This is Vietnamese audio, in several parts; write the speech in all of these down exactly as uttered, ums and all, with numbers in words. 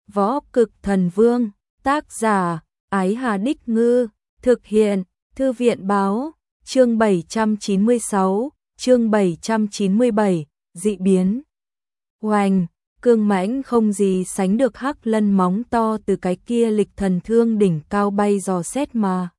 Võ Cực Thần Vương, tác giả, Ái Hà Đích Ngư, thực hiện, Thư viện Báo, chương bảy trăm chín mươi sáu, chương bảy trăm chín mươi bảy, dị biến. Oanh, cương mãnh không gì sánh được hắc lân móng to từ cái kia lịch thần thương đỉnh cao bay dò xét mà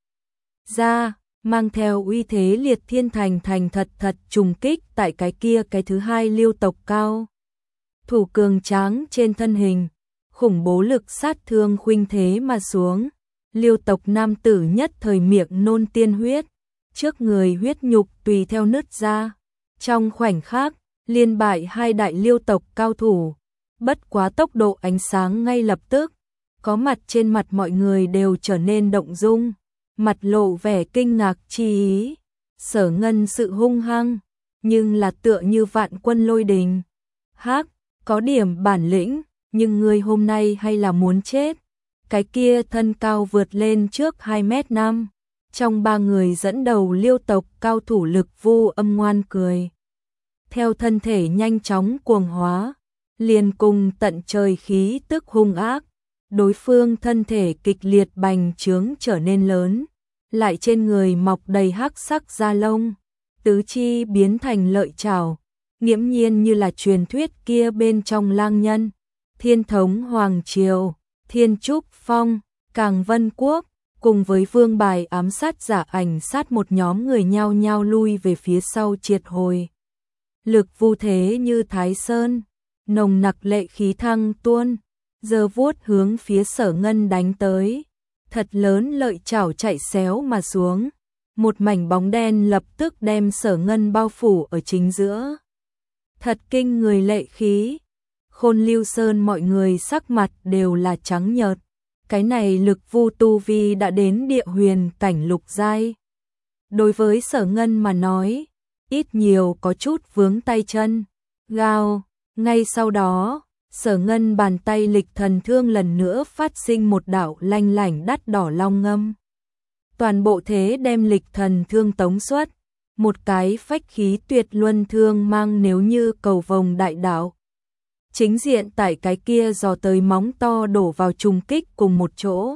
ra, mang theo uy thế liệt thiên thành thành thật thật trùng kích tại cái kia cái thứ hai liêu tộc cao. Thủ cường tráng trên thân hình, khủng bố lực sát thương khuynh thế mà xuống, liêu tộc nam tử nhất thời miệng nôn tiên huyết, trước người huyết nhục tùy theo nứt ra, trong khoảnh khắc, liên bại hai đại liêu tộc cao thủ, bất quá tốc độ ánh sáng ngay lập tức, có mặt trên mặt mọi người đều trở nên động dung, mặt lộ vẻ kinh ngạc chi ý, Sở Ngân sự hung hăng, nhưng là tựa như vạn quân lôi đình. Hắc, có điểm bản lĩnh, nhưng ngươi hôm nay hay là muốn chết. Cái kia thân cao vượt lên trước hai mét năm, trong ba người dẫn đầu liêu tộc cao thủ Lực Vu âm ngoan cười. Theo thân thể nhanh chóng cuồng hóa, liền cùng tận trời khí tức hung ác, đối phương thân thể kịch liệt bành trướng trở nên lớn, lại trên người mọc đầy hắc sắc da lông, tứ chi biến thành lợi chảo, nghiễm nhiên như là truyền thuyết kia bên trong lang nhân, Thiên Thống Hoàng Triều, Thiên Trúc Phong, Càng Vân Quốc, cùng với vương bài ám sát giả ảnh sát một nhóm người nhao nhao lui về phía sau triệt hồi. Lực Vu thế như Thái Sơn, nồng nặc lệ khí thăng tuôn, giờ vuốt hướng phía Sở Ngân đánh tới, thật lớn lợi chảo chạy xéo mà xuống, một mảnh bóng đen lập tức đem Sở Ngân bao phủ ở chính giữa. Thật kinh người lệ khí, Khôn Lưu Sơn mọi người sắc mặt đều là trắng nhợt, cái này Lực Vu tu vi đã đến địa huyền cảnh lục giai. Đối với Sở Ngân mà nói, ít nhiều có chút vướng tay chân, gào, ngay sau đó, Sở Ngân bàn tay lịch thần thương lần nữa phát sinh một đạo lanh lảnh đắt đỏ long ngâm. Toàn bộ thế đem lịch thần thương tống xuất, một cái phách khí tuyệt luân thương mang nếu như cầu vồng đại đạo. Chính diện tại cái kia dò tới móng to đổ vào trùng kích cùng một chỗ.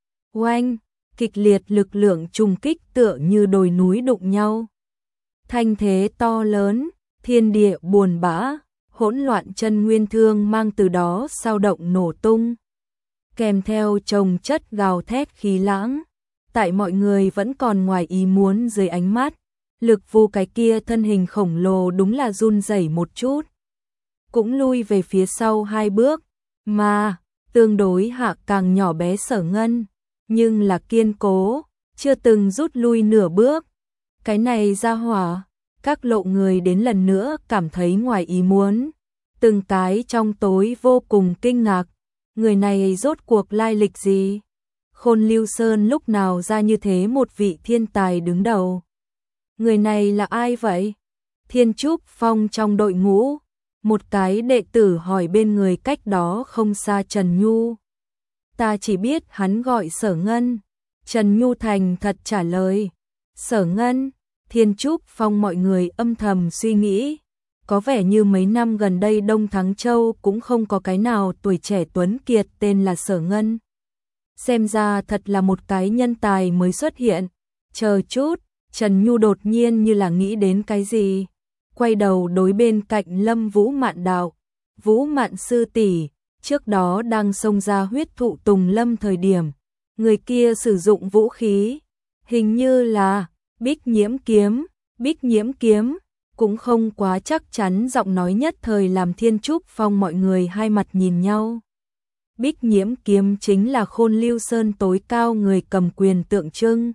Oanh, kịch liệt lực lượng trùng kích tựa như đồi núi đụng nhau. Thanh thế to lớn, thiên địa buồn bã, hỗn loạn chân nguyên thương mang từ đó sao động nổ tung. Kèm theo chồng chất gào thét khí lãng, tại mọi người vẫn còn ngoài ý muốn dưới ánh mắt, Lực Vu cái kia thân hình khổng lồ đúng là run rẩy một chút. Cũng lui về phía sau hai bước, mà tương đối hạ càng nhỏ bé Sở Ngân, nhưng là kiên cố, chưa từng rút lui nửa bước. Cái này ra hỏa, các lộ người đến lần nữa cảm thấy ngoài ý muốn, từng cái trong tối vô cùng kinh ngạc, người này rốt cuộc lai lịch gì? Khôn Lưu Sơn lúc nào ra như thế một vị thiên tài đứng đầu? Người này là ai vậy? Thiên Trúc Phong trong đội ngũ, một cái đệ tử hỏi bên người cách đó không xa Trần Nhu. Ta chỉ biết hắn gọi Sở Ngân. Trần Nhu thành thật trả lời. Sở Ngân, Thiên Trúc Phong mọi người âm thầm suy nghĩ. Có vẻ như mấy năm gần đây Đông Thắng Châu cũng không có cái nào tuổi trẻ tuấn kiệt tên là Sở Ngân. Xem ra thật là một cái nhân tài mới xuất hiện. Chờ chút, Trần Nhu đột nhiên như là nghĩ đến cái gì. Quay đầu đối bên cạnh Lâm Vũ Mạn đạo. Vũ Mạn sư tỷ, trước đó đang xông ra huyết thụ Tùng Lâm thời điểm. Người kia sử dụng vũ khí. Hình như là Bích Nhiễm kiếm. Bích Nhiễm kiếm. Cũng không quá chắc chắn giọng nói nhất thời làm Thiên Trúc Phong mọi người hai mặt nhìn nhau. Bích Nhiễm kiếm chính là Khôn Lưu Sơn tối cao người cầm quyền tượng trưng.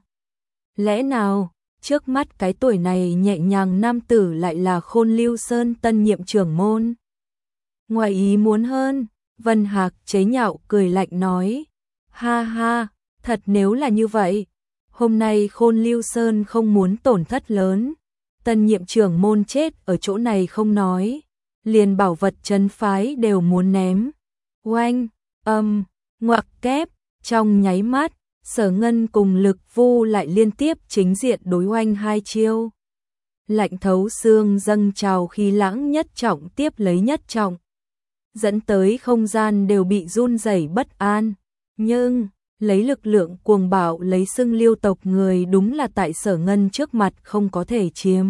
Lẽ nào, trước mắt cái tuổi này nhẹ nhàng nam tử lại là Khôn Lưu Sơn tân nhiệm trưởng môn? Ngoài ý muốn hơn, Vân Hạc chế nhạo cười lạnh nói. Ha ha, thật nếu là như vậy, hôm nay Khôn Lưu Sơn không muốn tổn thất lớn. Tân nhiệm trưởng môn chết ở chỗ này không nói, liền bảo vật trấn phái đều muốn ném. Oanh, âm, ngoặc kép, trong nháy mắt, Sở Ngân cùng Lực Vu lại liên tiếp chính diện đối oanh hai chiêu. Lạnh thấu xương dâng trào khí lãng nhất trọng tiếp lấy nhất trọng. dẫn tới không gian đều bị run rẩy bất an. Nhưng, lấy lực lượng cuồng bạo lấy xưng Liêu tộc người đúng là tại Sở Ngân trước mặt không có thể chiếm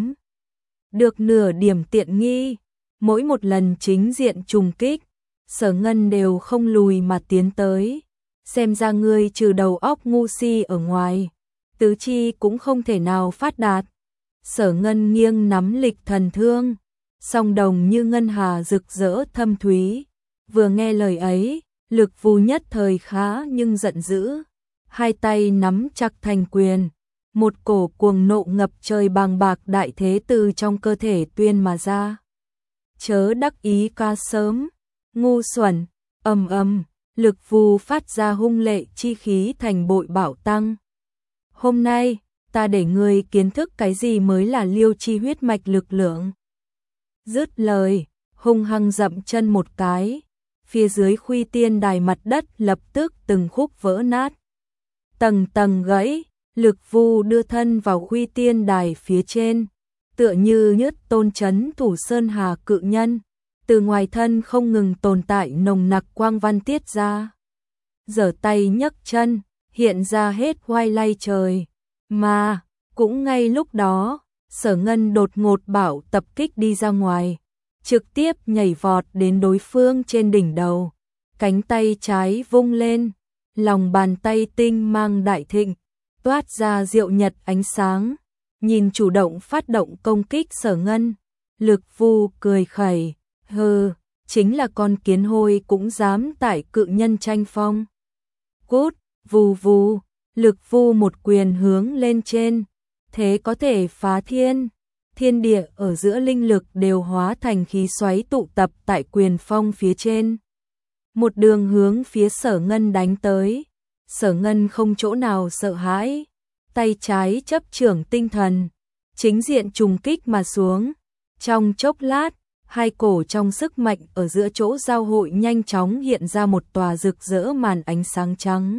được nửa điểm tiện nghi. Mỗi một lần chính diện trùng kích, Sở Ngân đều không lùi mà tiến tới. Xem ra ngươi trừ đầu óc ngu si ở ngoài, tứ chi cũng không thể nào phát đạt. Sở Ngân nghiêng nắm lịch thần thương, song đồng như ngân hà rực rỡ thâm thúy. Vừa nghe lời ấy, Lực Vu nhất thời khá nhưng giận dữ, hai tay nắm chặt thành quyền, một cổ cuồng nộ ngập trời bàng bạc đại thế từ trong cơ thể tuyên mà ra. Chớ đắc ý ca sớm, ngu xuẩn, ầm ầm, Lực Vu phát ra hung lệ chi khí thành bội bảo tăng. Hôm nay, ta để ngươi kiến thức cái gì mới là Liêu chi huyết mạch lực lượng. Dứt lời, hung hăng dậm chân một cái, phía dưới Khuy Tiên Đài mặt đất lập tức từng khúc vỡ nát. Tầng tầng gãy, Lực Vu đưa thân vào Khuy Tiên Đài phía trên, tựa như nhất tôn chấn thủ sơn hà cự nhân, từ ngoài thân không ngừng tồn tại nồng nặc quang văn tiết ra. Giở tay nhấc chân, hiện ra hết oai lay trời. Mà, cũng ngay lúc đó, Sở Ngân đột ngột bảo tập kích đi ra ngoài, trực tiếp nhảy vọt đến đối phương trên đỉnh đầu, cánh tay trái vung lên, lòng bàn tay tinh mang đại thịnh, toát ra diệu nhật ánh sáng, nhìn chủ động phát động công kích Sở Ngân, Lực Vu cười khẩy, hừ, chính là con kiến hôi cũng dám tại cự nhân tranh phong. Cút, vù vù, Lực Vu một quyền hướng lên trên, thế có thể phá thiên. Thiên địa ở giữa linh lực đều hóa thành khí xoáy tụ tập tại quyền phong phía trên. Một đường hướng phía Sở Ngân đánh tới. Sở Ngân không chỗ nào sợ hãi, tay trái chấp trưởng tinh thần, chính diện trùng kích mà xuống. Trong chốc lát, hai cổ trong sức mạnh ở giữa chỗ giao hội nhanh chóng hiện ra một tòa rực rỡ màn ánh sáng trắng.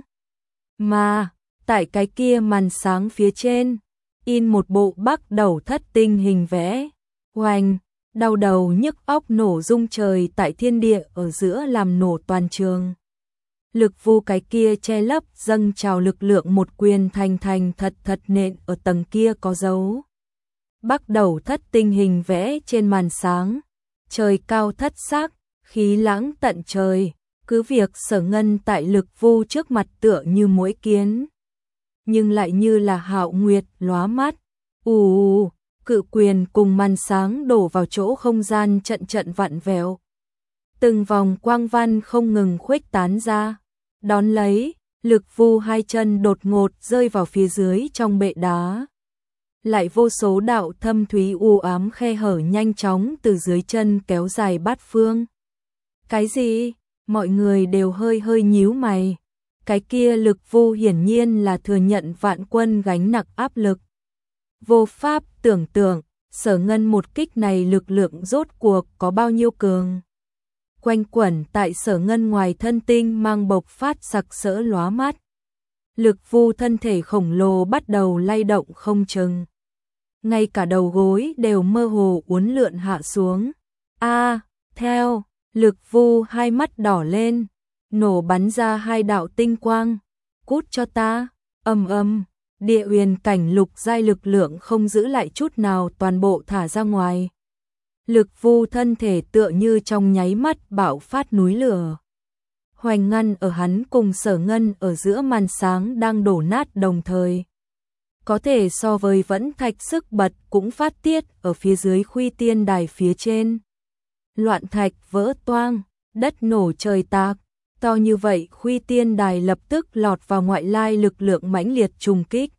Mà, tại cái kia màn sáng phía trên, in một bộ Bắc Đầu Thất Tinh hình vẽ. Oanh, đau đầu nhức óc nổ rung trời tại thiên địa ở giữa làm nổ toàn trường. Lực Vu cái kia che lấp dâng trào lực lượng một quyền thành thành thật thật nện ở tầng kia có dấu Bắc Đầu Thất Tinh hình vẽ trên màn sáng. Trời cao thất sắc, khí lãng tận trời, cứ việc Sở Ngân tại Lực Vu trước mặt tựa như muỗi kiến, nhưng lại như là hạo nguyệt lóa mắt. Ù ù, cự quyền cùng màn sáng đổ vào chỗ không gian trận trận vặn vẹo. Từng vòng quang văn không ngừng khuếch tán ra. Đón lấy, Lực Vu hai chân đột ngột rơi vào phía dưới trong bệ đá. Lại vô số đạo thâm thúy u ám khe hở nhanh chóng từ dưới chân kéo dài bát phương. Cái gì? Mọi người đều hơi hơi nhíu mày. Cái kia Lực Vu hiển nhiên là thừa nhận vạn quân gánh nặng áp lực. Vô pháp tưởng tượng, Sở Ngân một kích này lực lượng rốt cuộc có bao nhiêu cường. Quanh quẩn tại Sở Ngân ngoài thân tinh mang bộc phát sặc sỡ lóa mắt. Lực Vu thân thể khổng lồ bắt đầu lay động không chừng. Ngay cả đầu gối đều mơ hồ uốn lượn hạ xuống. A, theo, Lực Vu hai mắt đỏ lên, nổ bắn ra hai đạo tinh quang. Cút cho ta, ầm ầm, địa huyền cảnh lục giai lực lượng không giữ lại chút nào toàn bộ thả ra ngoài. Lực Vu thân thể tựa như trong nháy mắt bạo phát núi lửa. Hoành ngăn ở hắn cùng Sở Ngân ở giữa màn sáng đang đổ nát đồng thời. Có thể so với vẫn thạch sức bật cũng phát tiết ở phía dưới Khuy Tiên Đài phía trên. Loạn thạch vỡ toang, đất nổ trời tạc. To như vậy Khuy Tiên Đài lập tức lọt vào ngoại lai lực lượng mãnh liệt trùng kích.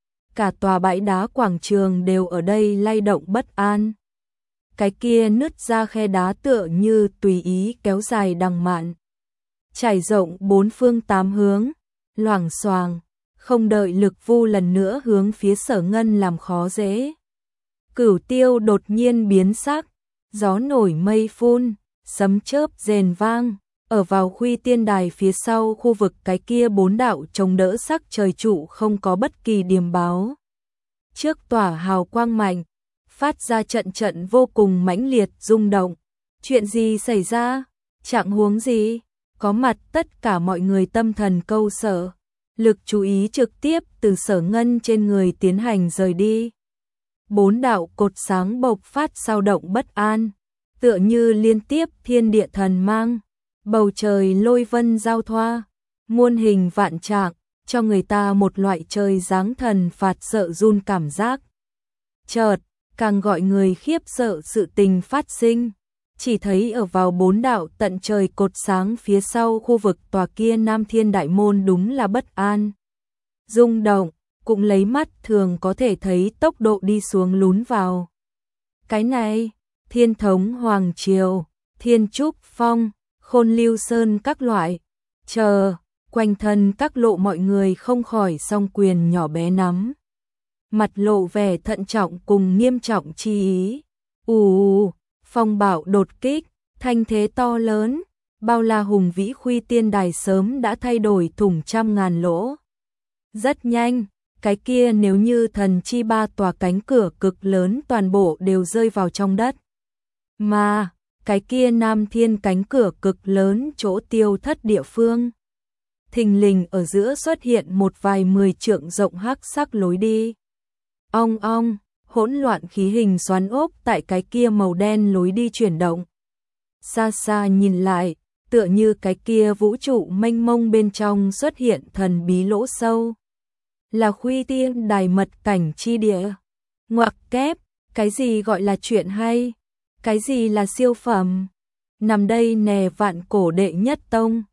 Cả tòa bãi đá quảng trường đều ở đây lay động bất an. Cái kia nứt ra khe đá tựa như tùy ý kéo dài đằng mạn, trải rộng bốn phương tám hướng, loảng xoàng, không đợi Lực Vu lần nữa hướng phía Sở Ngân làm khó dễ. Cửu Tiêu đột nhiên biến sắc, gió nổi mây phun, sấm chớp rền vang, ở vào Khuy Tiên Đài phía sau khu vực cái kia bốn đạo chống đỡ sắc trời trụ không có bất kỳ điềm báo. Trước tỏa hào quang mạnh, phát ra trận trận vô cùng mãnh liệt rung động. Chuyện gì xảy ra? Trạng huống gì? Có mặt tất cả mọi người tâm thần câu sợ, lực chú ý trực tiếp từ Sở Ngân trên người tiến hành rời đi. Bốn đạo cột sáng bộc phát dao động bất an, tựa như liên tiếp thiên địa thần mang, bầu trời lôi vân giao thoa, muôn hình vạn trạng, cho người ta một loại trời giáng thần phạt sợ run cảm giác. Chợt, càng gọi người khiếp sợ sự tình phát sinh, chỉ thấy ở vào bốn đạo tận trời cột sáng phía sau khu vực tòa kia Nam Thiên Đại Môn đúng là bất an. Rung động, cũng lấy mắt thường có thể thấy tốc độ đi xuống lún vào. Cái này, Thiên Thống Hoàng Triều, Thiên Trúc Phong, Khôn Lưu Sơn các loại, chờ, quanh thân các lộ mọi người không khỏi song quyền nhỏ bé nắm. Mặt lộ vẻ thận trọng cùng nghiêm trọng chi ý. Ù, phong bạo đột kích, thanh thế to lớn, bao la hùng vĩ Khuy Tiên Đài sớm đã thay đổi thủng trăm ngàn lỗ. Rất nhanh, cái kia nếu như thần chi ba tòa cánh cửa cực lớn toàn bộ đều rơi vào trong đất. Mà, cái kia Nam Thiên cánh cửa cực lớn chỗ tiêu thất địa phương. Thình lình ở giữa xuất hiện một vài mười trượng rộng hắc sắc lối đi. Ong ong, hỗn loạn khí hình xoắn ốc tại cái kia màu đen lối đi chuyển động. Xa xa nhìn lại, tựa như cái kia vũ trụ mênh mông bên trong xuất hiện thần bí lỗ sâu. Là Khuy Tiên Đài mật cảnh chi địa. Ngoặc kép, cái gì gọi là chuyện hay? Cái gì là siêu phẩm? Nằm đây nè vạn cổ đệ nhất tông,